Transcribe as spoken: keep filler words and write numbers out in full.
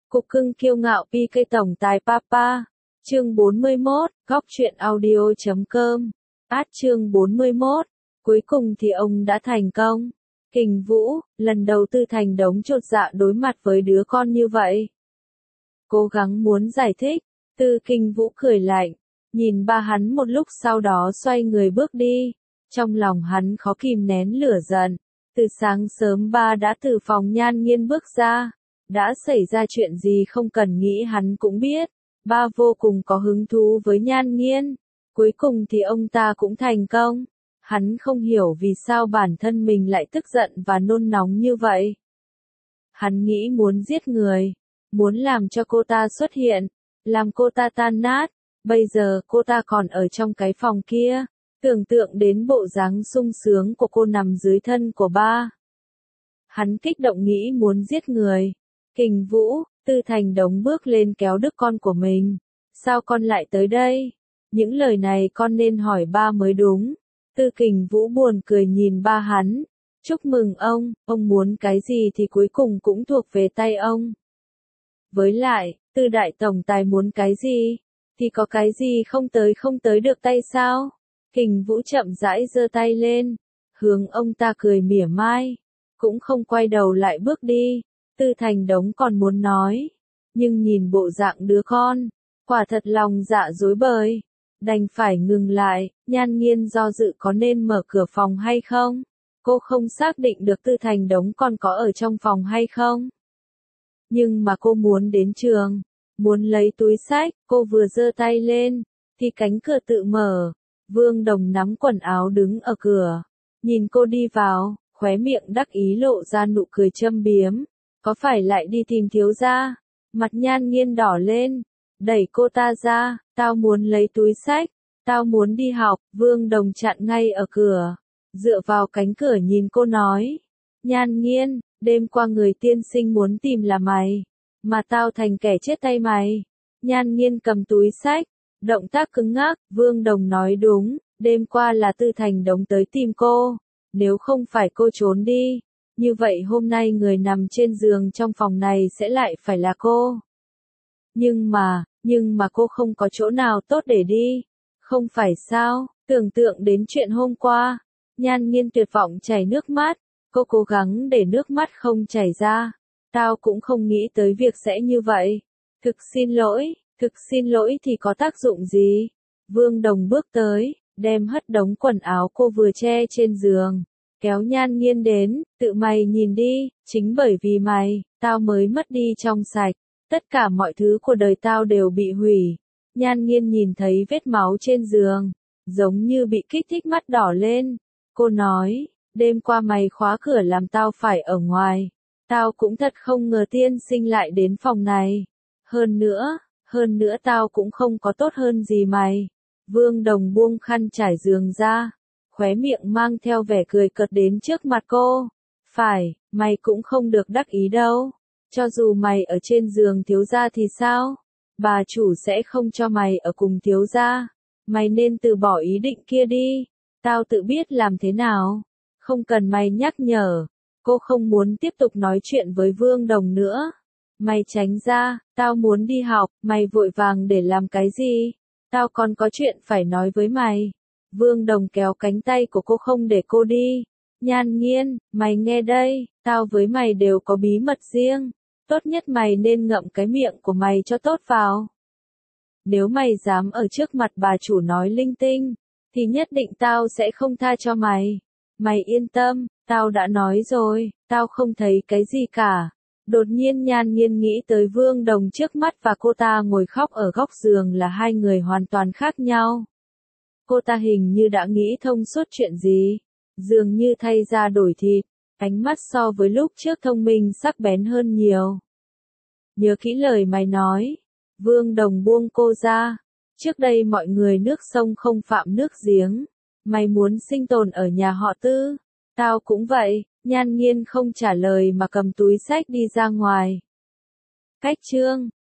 Cục cưng kiêu ngạo pi cây tổng tài Papa. Chương bốn mươi mốt, góc truyện audio chấm com. Át chương bốn mươi mốt. Cuối cùng thì ông đã thành công. Kình Vũ, lần đầu Tư Thành Đống chột dạ đối mặt với đứa con như vậy. Cố gắng muốn giải thích, Tư Kình Vũ cười lạnh, nhìn ba hắn một lúc sau đó xoay người bước đi. Trong lòng hắn khó kìm nén lửa giận. Từ sáng sớm ba đã từ phòng Nhan Nghiên bước ra. Đã xảy ra chuyện gì không cần nghĩ hắn cũng biết. Ba vô cùng có hứng thú với Nhan Nghiên. Cuối cùng thì ông ta cũng thành công. Hắn không hiểu vì sao bản thân mình lại tức giận và nôn nóng như vậy. Hắn nghĩ muốn giết người. Muốn làm cho cô ta xuất hiện. Làm cô ta tan nát. Bây giờ cô ta còn ở trong cái phòng kia. Tưởng tượng đến bộ dáng sung sướng của cô nằm dưới thân của ba. Hắn kích động nghĩ muốn giết người. Kình Vũ, Tư Thành Đống bước lên kéo đứa con của mình. Sao con lại tới đây? Những lời này con nên hỏi ba mới đúng. Tư Kình Vũ buồn cười nhìn ba hắn. Chúc mừng ông, ông muốn cái gì thì cuối cùng cũng thuộc về tay ông. Với lại, Tư Đại Tổng Tài muốn cái gì? Thì có cái gì không tới không tới được tay sao? Kình Vũ chậm rãi giơ tay lên. Hướng ông ta cười mỉa mai. Cũng không quay đầu lại bước đi. Tư Thành Đống còn muốn nói. Nhưng nhìn bộ dạng đứa con. Quả thật lòng dạ dối bời. Đành phải ngừng lại. Nhan Nghiên do dự có nên mở cửa phòng hay không. Cô không xác định được Tư Thành Đống còn có ở trong phòng hay không. Nhưng mà cô muốn đến trường. Muốn lấy túi xách. Cô vừa giơ tay lên. Thì cánh cửa tự mở. Vương Đồng nắm quần áo đứng ở cửa. Nhìn cô đi vào. Khóe miệng đắc ý lộ ra nụ cười châm biếm. Có phải lại đi tìm thiếu gia? Mặt Nhan Nghiên đỏ lên. Đẩy cô ta ra. Tao muốn lấy túi xách. Tao muốn đi học. Vương Đồng chặn ngay ở cửa. Dựa vào cánh cửa nhìn cô nói. Nhan Nghiên, đêm qua người tiên sinh muốn tìm là mày. Mà tao thành kẻ chết tay mày. Nhan Nghiên cầm túi xách. Động tác cứng ngắc. Vương Đồng nói đúng. Đêm qua là Tư Thành Đống tới tìm cô. Nếu không phải cô trốn đi. Như vậy hôm nay người nằm trên giường trong phòng này sẽ lại phải là cô. Nhưng mà, nhưng mà cô không có chỗ nào tốt để đi. Không phải sao, tưởng tượng đến chuyện hôm qua. Nhan Nghiên tuyệt vọng chảy nước mắt. Cô cố gắng để nước mắt không chảy ra. Tao cũng không nghĩ tới việc sẽ như vậy. Thực xin lỗi, thực xin lỗi thì có tác dụng gì? Vương Đồng bước tới, đem hất đống quần áo cô vừa che trên giường. Kéo Nhan Nghiên đến, tự mày nhìn đi, chính bởi vì mày, tao mới mất đi trong sạch, tất cả mọi thứ của đời tao đều bị hủy. Nhan Nghiên nhìn thấy vết máu trên giường, giống như bị kích thích mắt đỏ lên. Cô nói, đêm qua mày khóa cửa làm tao phải ở ngoài. Tao cũng thật không ngờ tiên sinh lại đến phòng này. Hơn nữa, hơn nữa tao cũng không có tốt hơn gì mày. Vương Đồng buông khăn trải giường ra. Khóe miệng mang theo vẻ cười cợt đến trước mặt cô. Phải, mày cũng không được đắc ý đâu. Cho dù mày ở trên giường thiếu gia thì sao? Bà chủ sẽ không cho mày ở cùng thiếu gia. Mày nên từ bỏ ý định kia đi. Tao tự biết làm thế nào. Không cần mày nhắc nhở. Cô không muốn tiếp tục nói chuyện với Vương Đồng nữa. Mày tránh ra, tao muốn đi học, mày vội vàng để làm cái gì? Tao còn có chuyện phải nói với mày. Vương Đồng kéo cánh tay của cô không để cô đi. Nhan Nghiên, mày nghe đây, tao với mày đều có bí mật riêng. Tốt nhất mày nên ngậm cái miệng của mày cho tốt vào. Nếu mày dám ở trước mặt bà chủ nói linh tinh, thì nhất định tao sẽ không tha cho mày. Mày yên tâm, tao đã nói rồi, tao không thấy cái gì cả. Đột nhiên Nhan Nghiên nghĩ tới Vương Đồng trước mắt và cô ta ngồi khóc ở góc giường là hai người hoàn toàn khác nhau. Cô ta hình như đã nghĩ thông suốt chuyện gì. Dường như thay da đổi thịt. Ánh mắt so với lúc trước thông minh sắc bén hơn nhiều. Nhớ kỹ lời mày nói. Vương Đồng buông cô ra. Trước đây mọi người nước sông không phạm nước giếng. Mày muốn sinh tồn ở nhà họ Tư. Tao cũng vậy. Nhan Nghiên không trả lời mà cầm túi xách đi ra ngoài. Cách chương.